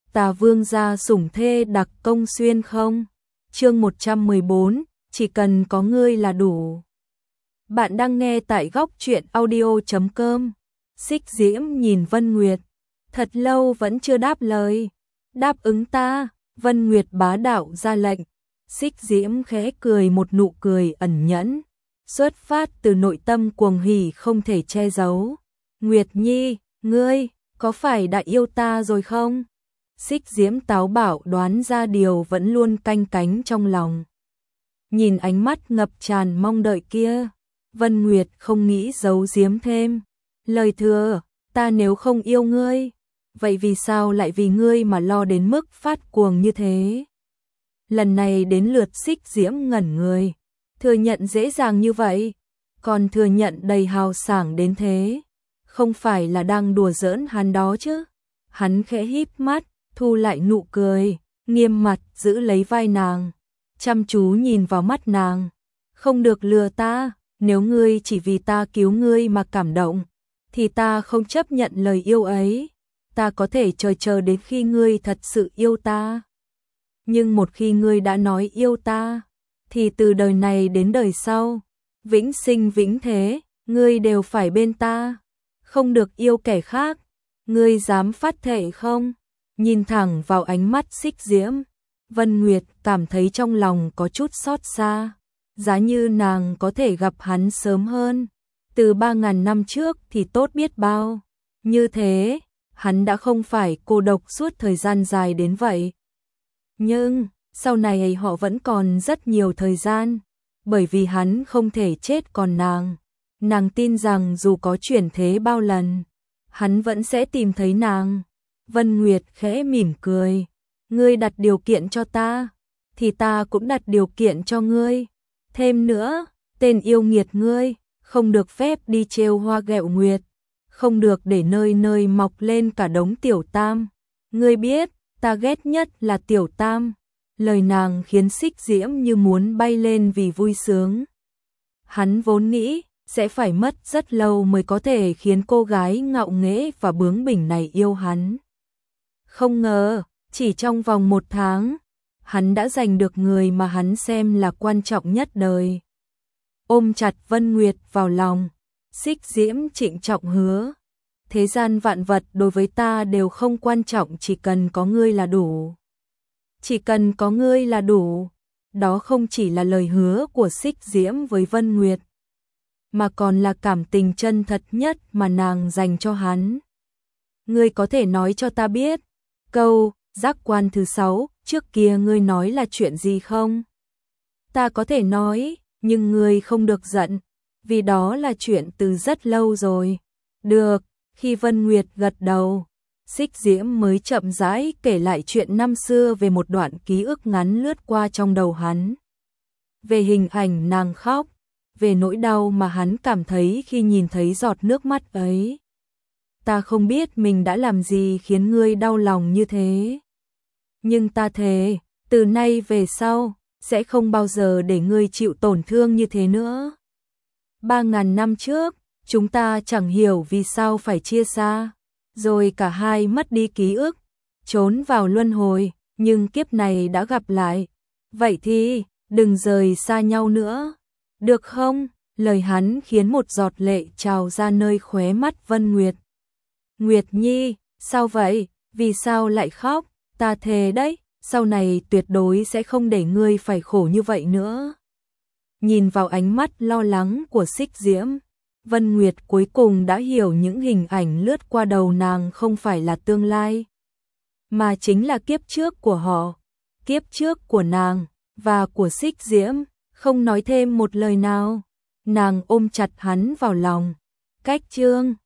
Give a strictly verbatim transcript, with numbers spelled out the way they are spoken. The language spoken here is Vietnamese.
Tà vương gia sủng thê đặc công xuyên không? Chương một trăm mười bốn, chỉ cần có ngươi là đủ. Bạn đang nghe tại góc truyện audio chấm com. Xích Diễm nhìn Vân Nguyệt, thật lâu vẫn chưa đáp lời. Đáp ứng ta, Vân Nguyệt bá đạo ra lệnh. Xích Diễm khẽ cười một nụ cười ẩn nhẫn, xuất phát từ nội tâm cuồng hỉ không thể che giấu. Nguyệt Nhi, ngươi, có phải đã yêu ta rồi không? Xích Diễm táo bạo đoán ra điều vẫn luôn canh cánh trong lòng. Nhìn ánh mắt ngập tràn mong đợi kia, Vân Nguyệt không nghĩ giấu giếm thêm. Lời thừa, ta nếu không yêu ngươi, vậy vì sao lại vì ngươi mà lo đến mức phát cuồng như thế? Lần này đến lượt Xích Diễm ngẩn người, thừa nhận dễ dàng như vậy, còn thừa nhận đầy hào sảng đến thế. Không phải là đang đùa giỡn hắn đó chứ? Hắn khẽ híp mắt, thu lại nụ cười, nghiêm mặt giữ lấy vai nàng, chăm chú nhìn vào mắt nàng. Không được lừa ta, nếu ngươi chỉ vì ta cứu ngươi mà cảm động, thì ta không chấp nhận lời yêu ấy. Ta có thể chờ chờ đến khi ngươi thật sự yêu ta. Nhưng một khi ngươi đã nói yêu ta, thì từ đời này đến đời sau, vĩnh sinh vĩnh thế, ngươi đều phải bên ta, không được yêu kẻ khác. Ngươi dám phát thệ không? Nhìn thẳng vào ánh mắt Xích Diễm, Vân Nguyệt cảm thấy trong lòng có chút xót xa. Giá như nàng có thể gặp hắn sớm hơn, từ ba ngàn năm trước thì tốt biết bao. Như thế, hắn đã không phải cô độc suốt thời gian dài đến vậy. Nhưng, sau này họ vẫn còn rất nhiều thời gian, bởi vì hắn không thể chết còn nàng. Nàng tin rằng dù có chuyển thế bao lần, hắn vẫn sẽ tìm thấy nàng. Vân Nguyệt khẽ mỉm cười, ngươi đặt điều kiện cho ta, thì ta cũng đặt điều kiện cho ngươi. Thêm nữa, tên yêu nghiệt ngươi, không được phép đi trêu hoa ghẹo nguyệt, không được để nơi nơi mọc lên cả đống tiểu tam. Ngươi biết, ta ghét nhất là tiểu tam. Lời nàng khiến Xích Diễm như muốn bay lên vì vui sướng. Hắn vốn nghĩ sẽ phải mất rất lâu mới có thể khiến cô gái ngạo nghễ và bướng bỉnh này yêu hắn. Không ngờ, chỉ trong vòng một tháng, hắn đã giành được người mà hắn xem là quan trọng nhất đời. Ôm chặt Vân Nguyệt vào lòng, Xích Diễm trịnh trọng hứa, thế gian vạn vật đối với ta đều không quan trọng, chỉ cần có ngươi là đủ. Chỉ cần có ngươi là đủ. Đó không chỉ là lời hứa của Xích Diễm với Vân Nguyệt, mà còn là cảm tình chân thật nhất mà nàng dành cho hắn. Ngươi có thể nói cho ta biết, câu giác quan thứ sáu trước kia ngươi nói là chuyện gì không? Ta có thể nói, nhưng ngươi không được giận, vì đó là chuyện từ rất lâu rồi. Được, khi Vân Nguyệt gật đầu, Xích Diễm mới chậm rãi kể lại chuyện năm xưa về một đoạn ký ức ngắn lướt qua trong đầu hắn. Về hình ảnh nàng khóc, về nỗi đau mà hắn cảm thấy khi nhìn thấy giọt nước mắt ấy. Ta không biết mình đã làm gì khiến ngươi đau lòng như thế. Nhưng ta thề, từ nay về sau, sẽ không bao giờ để ngươi chịu tổn thương như thế nữa. Ba ngàn năm trước, chúng ta chẳng hiểu vì sao phải chia xa, rồi cả hai mất đi ký ức, trốn vào luân hồi, nhưng kiếp này đã gặp lại. Vậy thì, đừng rời xa nhau nữa, được không? Lời hắn khiến một giọt lệ trào ra nơi khóe mắt Vân Nguyệt. Nguyệt Nhi, sao vậy? Vì sao lại khóc? Ta thề đấy, sau này tuyệt đối sẽ không để ngươi phải khổ như vậy nữa. Nhìn vào ánh mắt lo lắng của Xích Diễm, Vân Nguyệt cuối cùng đã hiểu những hình ảnh lướt qua đầu nàng không phải là tương lai, mà chính là kiếp trước của họ, kiếp trước của nàng và của Xích Diễm. Không nói thêm một lời nào, nàng ôm chặt hắn vào lòng. Cách chương